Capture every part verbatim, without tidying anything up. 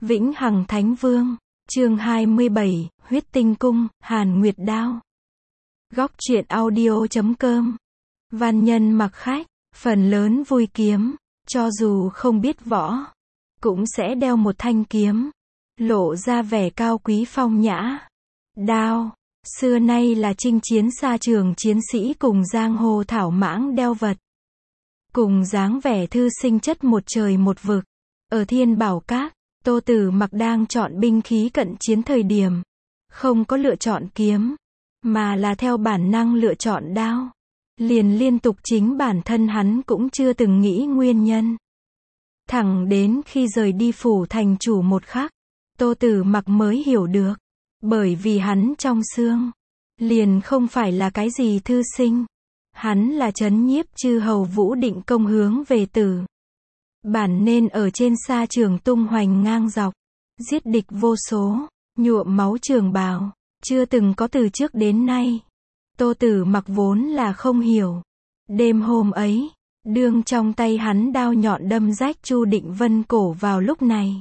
Vĩnh Hằng Thánh Vương, chương hai mươi bảy, Huyết Tinh Cung, Hàn Nguyệt Đao. Góc truyện audio chấm com. Văn nhân mặc khách, phần lớn vui kiếm, cho dù không biết võ, cũng sẽ đeo một thanh kiếm, lộ ra vẻ cao quý phong nhã. Đao, xưa nay là chinh chiến xa trường chiến sĩ cùng giang hồ thảo mãng đeo vật. Cùng dáng vẻ thư sinh chất một trời một vực. Ở Thiên Bảo Các, Tô Tử Mặc đang chọn binh khí cận chiến thời điểm, không có lựa chọn kiếm, mà là theo bản năng lựa chọn đao. Liền liên tục chính bản thân hắn cũng chưa từng nghĩ nguyên nhân. Thẳng đến khi rời đi phủ thành chủ một khắc, Tô Tử Mặc mới hiểu được, bởi vì hắn trong xương, liền không phải là cái gì thư sinh. Hắn là trấn nhiếp chư hầu Vũ Định Công hướng về tử. Bản nên ở trên sa trường tung hoành ngang dọc, giết địch vô số, nhuộm máu trường bào, chưa từng có từ trước đến nay. Tô Tử Mặc vốn là không hiểu. Đêm hôm ấy, đương trong tay hắn đao nhọn đâm rách Chu Định Vân cổ vào lúc này.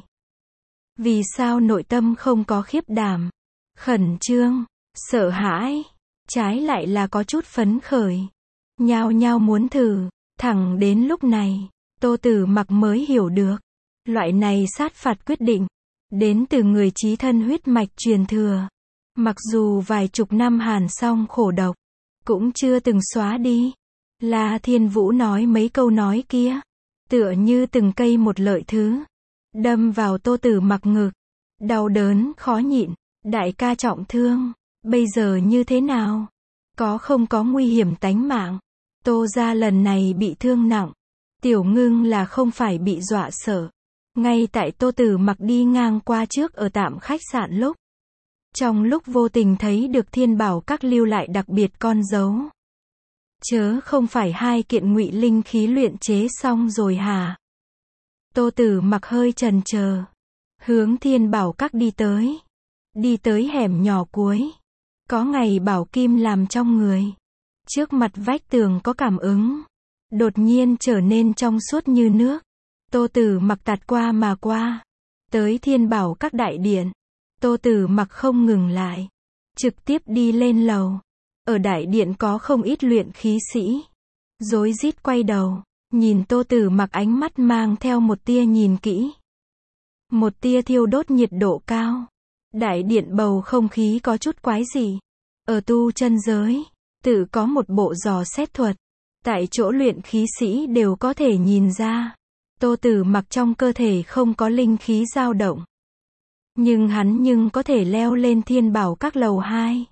Vì sao nội tâm không có khiếp đảm, khẩn trương, sợ hãi, trái lại là có chút phấn khởi, nhao nhao muốn thử. Thẳng đến lúc này, Tô Tử Mặc mới hiểu được, loại này sát phạt quyết định, đến từ người chí thân huyết mạch truyền thừa. Mặc dù vài chục năm hàn song khổ độc, cũng chưa từng xóa đi. La Thiên Vũ nói mấy câu nói kia, tựa như từng cây một lợi thứ, đâm vào Tô Tử Mặc ngực. Đau đớn khó nhịn, đại ca trọng thương, bây giờ như thế nào? Có không có nguy hiểm tánh mạng? Tô gia lần này bị thương nặng. Tiểu Ngưng là không phải bị dọa sợ. Ngay tại Tô Tử Mặc đi ngang qua trước ở tạm khách sạn lúc, trong lúc vô tình thấy được Thiên Bảo Các lưu lại đặc biệt con dấu. Chớ không phải hai kiện ngụy linh khí luyện chế xong rồi hả? Tô Tử Mặc hơi chần chờ, hướng Thiên Bảo Các đi tới. Đi tới hẻm nhỏ cuối, có ngày bảo kim làm trong người. Trước mặt vách tường có cảm ứng, đột nhiên trở nên trong suốt như nước. Tô Tử Mặc tạt qua mà qua, tới Thiên Bảo Các đại điện. Tô Tử Mặc không ngừng lại, trực tiếp đi lên lầu. Ở đại điện có không ít luyện khí sĩ, rối rít quay đầu, nhìn Tô Tử Mặc, ánh mắt mang theo một tia nhìn kỹ, một tia thiêu đốt nhiệt độ cao. Đại điện bầu không khí có chút quái dị. Ở tu chân giới, tự có một bộ dò xét thuật, tại chỗ luyện khí sĩ đều có thể nhìn ra, Tô Tử Mặc trong cơ thể không có linh khí dao động. Nhưng hắn nhưng có thể leo lên Thiên Bảo Các lầu hai.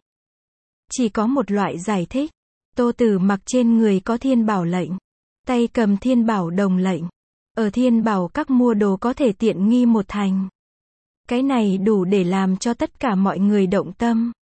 Chỉ có một loại giải thích, Tô Tử Mặc trên người có Thiên Bảo lệnh, tay cầm Thiên Bảo đồng lệnh. Ở Thiên Bảo Các mua đồ có thể tiện nghi một thành. Cái này đủ để làm cho tất cả mọi người động tâm.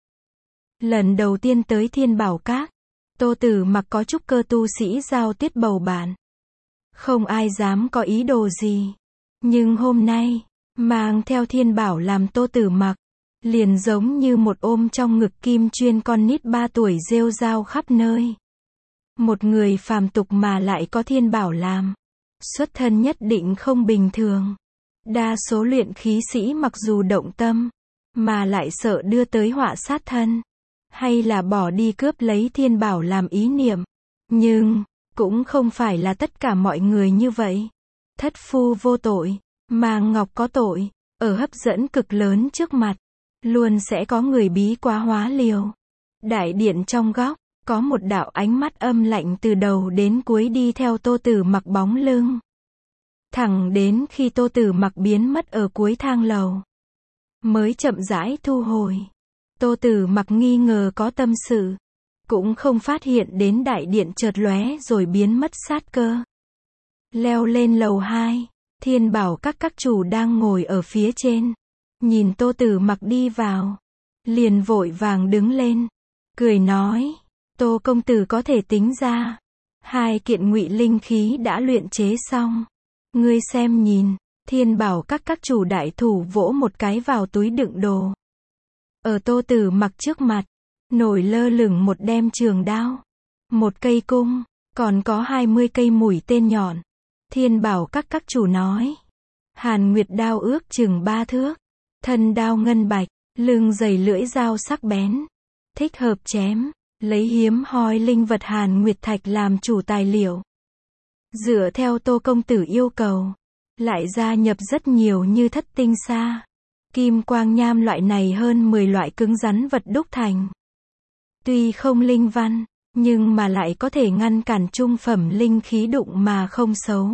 Lần đầu tiên tới Thiên Bảo Các, Tô Tử Mặc có trúc cơ tu sĩ giao tiết bầu bạn. Không ai dám có ý đồ gì. Nhưng hôm nay, mang theo Thiên Bảo làm Tô Tử Mặc, liền giống như một ôm trong ngực kim chuyên con nít ba tuổi rêu rao khắp nơi. Một người phàm tục mà lại có Thiên Bảo làm, xuất thân nhất định không bình thường. Đa số luyện khí sĩ mặc dù động tâm, mà lại sợ đưa tới họa sát thân, hay là bỏ đi cướp lấy Thiên Bảo làm ý niệm. Nhưng, cũng không phải là tất cả mọi người như vậy. Thất phu vô tội, mà ngọc có tội. Ở hấp dẫn cực lớn trước mặt, luôn sẽ có người bí quá hóa liều. Đại điện trong góc, có một đạo ánh mắt âm lạnh từ đầu đến cuối đi theo Tô Tử Mặc bóng lưng. Thẳng đến khi Tô Tử Mặc biến mất ở cuối thang lầu, mới chậm rãi thu hồi. Tô Tử Mặc nghi ngờ có tâm sự, cũng không phát hiện đến đại điện chợt lóe rồi biến mất sát cơ. Leo lên lầu hai, Thiên Bảo Các các chủ đang ngồi ở phía trên, nhìn Tô Tử Mặc đi vào, liền vội vàng đứng lên, cười nói: Tô công tử có thể tính ra, hai kiện ngụy linh khí đã luyện chế xong. Ngươi xem nhìn. Thiên Bảo Các các chủ đại thủ vỗ một cái vào túi đựng đồ. Ở Tô Tử Mặc trước mặt, nổi lơ lửng một đem trường đao, một cây cung, còn có hai mươi cây mũi tên nhọn. Thiên Bảo Các các chủ nói: Hàn Nguyệt đao ước chừng ba thước. Thân đao ngân bạch, lưng dày lưỡi dao sắc bén. Thích hợp chém, lấy hiếm hoi linh vật Hàn Nguyệt thạch làm chủ tài liệu. Dựa theo Tô công tử yêu cầu, lại gia nhập rất nhiều như thất tinh sa, kim quang nham loại này hơn mười loại cứng rắn vật đúc thành. Tuy không linh văn, nhưng mà lại có thể ngăn cản trung phẩm linh khí đụng mà không xấu.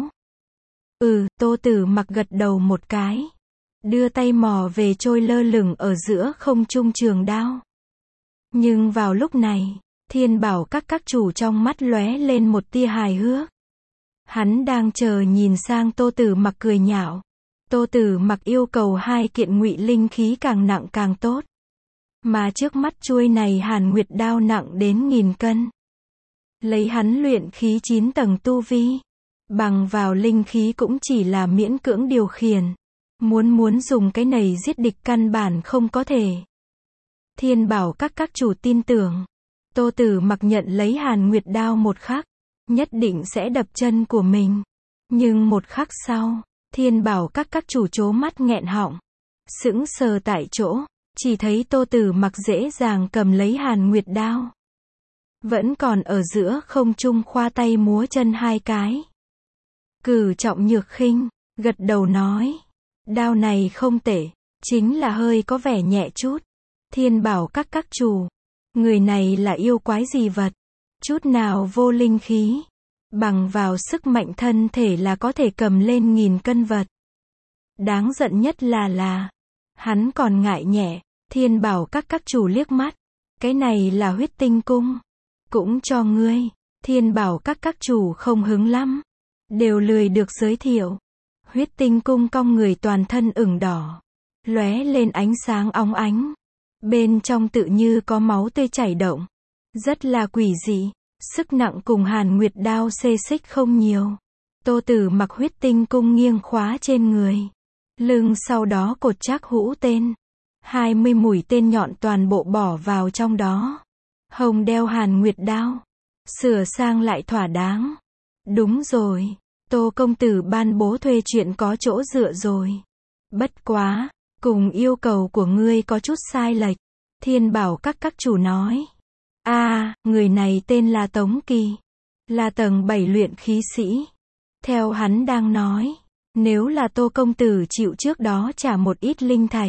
Ừ, Tô Tử Mặc gật đầu một cái, đưa tay mò về trôi lơ lửng ở giữa không trung trường đao. Nhưng vào lúc này, Thiên Bảo các các chủ trong mắt lóe lên một tia hài hước. Hắn đang chờ nhìn sang Tô Tử Mặc cười nhạo. Tô Tử Mặc yêu cầu hai kiện ngụy linh khí càng nặng càng tốt. Mà trước mắt chuôi này Hàn Nguyệt đao nặng đến nghìn cân. Lấy hắn luyện khí chín tầng tu vi, bằng vào linh khí cũng chỉ là miễn cưỡng điều khiển. Muốn muốn dùng cái này giết địch căn bản không có thể. Thiên Bảo các các chủ tin tưởng, Tô Tử Mặc nhận lấy Hàn Nguyệt đao một khắc, nhất định sẽ đập chân của mình. Nhưng một khắc sau, Thiên Bảo các các chủ trố mắt nghẹn họng, sững sờ tại chỗ, chỉ thấy Tô Tử Mặc dễ dàng cầm lấy Hàn Nguyệt đao. Vẫn còn ở giữa không trung khoa tay múa chân hai cái. Cử trọng nhược khinh, gật đầu nói, đao này không tệ, chính là hơi có vẻ nhẹ chút. Thiên Bảo các các chủ, người này là yêu quái gì vật, chút nào vô linh khí, bằng vào sức mạnh thân thể là có thể cầm lên nghìn cân vật. Đáng giận nhất là là, hắn còn ngại nhẹ. Thiên Bảo các các chủ liếc mắt, cái này là huyết tinh cung, cũng cho ngươi. Thiên Bảo các các chủ không hứng lắm, đều lười được giới thiệu. Huyết tinh cung cong người toàn thân ửng đỏ, lóe lên ánh sáng óng ánh, bên trong tự như có máu tươi chảy động, rất là quỷ dị. Sức nặng cùng Hàn Nguyệt đao xê xích không nhiều. Tô Tử Mặc huyết tinh cung nghiêng khóa trên người, lưng sau đó cột chắc hũ tên, hai mươi mũi tên nhọn toàn bộ bỏ vào trong đó. Hồng đeo Hàn Nguyệt đao, sửa sang lại thỏa đáng. Đúng rồi, Tô công tử ban bố thuê chuyện có chỗ dựa rồi. Bất quá, cùng yêu cầu của ngươi có chút sai lệch. Thiên Bảo các các chủ nói. A, à, người này tên là Tống Kỳ, là tầng bảy luyện khí sĩ. Theo hắn đang nói, nếu là Tô công tử chịu trước đó trả một ít linh thạch,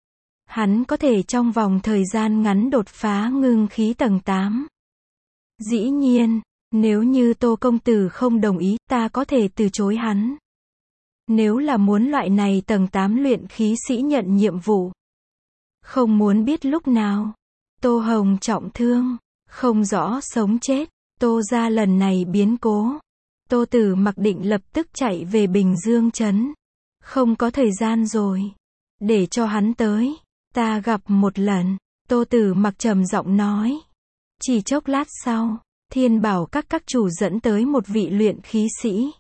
hắn có thể trong vòng thời gian ngắn đột phá ngưng khí tầng tám. Dĩ nhiên, nếu như Tô công tử không đồng ý, ta có thể từ chối hắn. Nếu là muốn loại này tầng tám luyện khí sĩ nhận nhiệm vụ, không muốn biết lúc nào Tô Hồng trọng thương, không rõ sống chết, Tô gia lần này biến cố. Tô Tử Mặc định lập tức chạy về Bình Dương trấn. Không có thời gian rồi, để cho hắn tới, ta gặp một lần. Tô Tử Mặc trầm giọng nói. Chỉ chốc lát sau, Thiên Bảo các các chủ dẫn tới một vị luyện khí sĩ.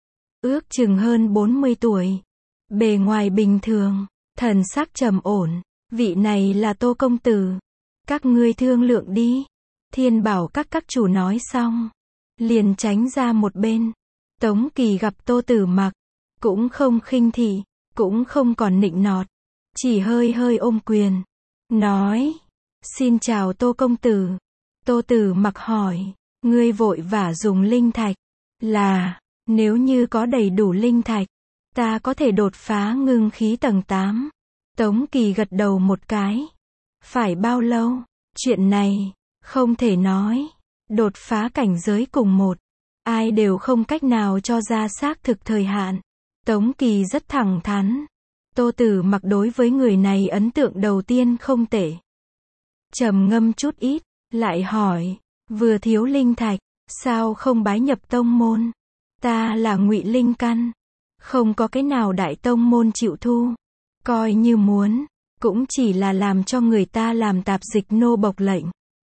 Ước chừng hơn bốn mươi tuổi, bề ngoài bình thường, thần sắc trầm ổn. Vị này là Tô công tử, các ngươi thương lượng đi. Thiên Bảo các các chủ nói xong, liền tránh ra một bên. Tống Kỳ gặp Tô Tử Mặc, cũng không khinh thị, cũng không còn nịnh nọt, chỉ hơi hơi ôm quyền, nói, xin chào Tô công tử. Tô Tử Mặc hỏi, ngươi vội vã dùng linh thạch, là, nếu như có đầy đủ linh thạch, ta có thể đột phá ngưng khí tầng tám. Tống Kỳ gật đầu một cái. Phải bao lâu? Chuyện này, không thể nói. Đột phá cảnh giới cùng một, ai đều không cách nào cho ra xác thực thời hạn. Tống Kỳ rất thẳng thắn. Tô Tử Mặc đối với người này ấn tượng đầu tiên không tệ. Trầm ngâm chút ít, lại hỏi, vừa thiếu linh thạch, sao không bái nhập tông môn? Ta là Ngụy Linh căn, không có cái nào đại tông môn chịu thu. Coi như muốn, cũng chỉ là làm cho người ta làm tạp dịch nô bộc lệnh.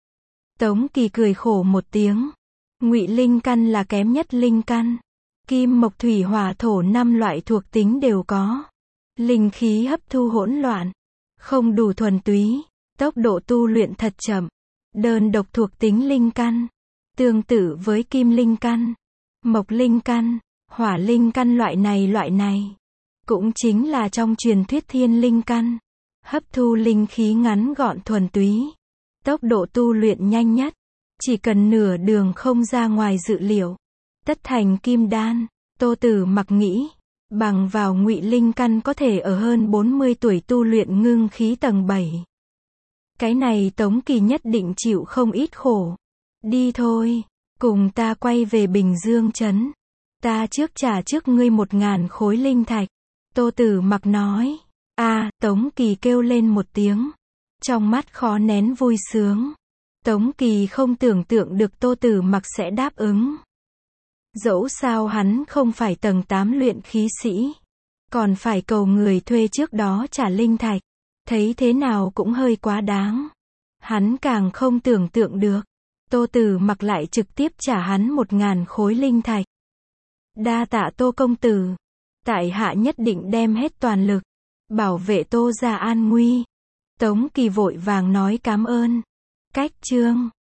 Tống Kỳ cười khổ một tiếng. Ngụy Linh căn là kém nhất linh căn. Kim mộc thủy hỏa thổ năm loại thuộc tính đều có. Linh khí hấp thu hỗn loạn, không đủ thuần túy, tốc độ tu luyện thật chậm. Đơn độc thuộc tính linh căn, tương tự với kim linh căn, mộc linh căn, hỏa linh căn loại này loại này. cũng chính là trong truyền thuyết thiên linh căn. Hấp thu linh khí ngắn gọn thuần túy. Tốc độ tu luyện nhanh nhất. Chỉ cần nửa đường không ra ngoài dự liệu. Tất thành kim đan. Tô Tử Mặc nghĩ. Bằng vào ngụy linh căn có thể ở hơn bốn mươi tuổi tu luyện ngưng khí tầng bảy. Cái này Tống Kỳ nhất định chịu không ít khổ. Đi thôi. Cùng ta quay về Bình Dương trấn. Ta trước trả trước ngươi một ngàn khối linh thạch. Tô Tử Mặc nói. A, Tống Kỳ kêu lên một tiếng. Trong mắt khó nén vui sướng. Tống Kỳ không tưởng tượng được Tô Tử Mặc sẽ đáp ứng. Dẫu sao hắn không phải tầng tám luyện khí sĩ. Còn phải cầu người thuê trước đó trả linh thạch. Thấy thế nào cũng hơi quá đáng. Hắn càng không tưởng tượng được. Tô Tử Mặc lại trực tiếp trả hắn một ngàn khối linh thạch. Đa tạ Tô công tử. Tại hạ nhất định đem hết toàn lực. Bảo vệ Tô gia an nguy. Tống Kỳ vội vàng nói cảm ơn. Cách chương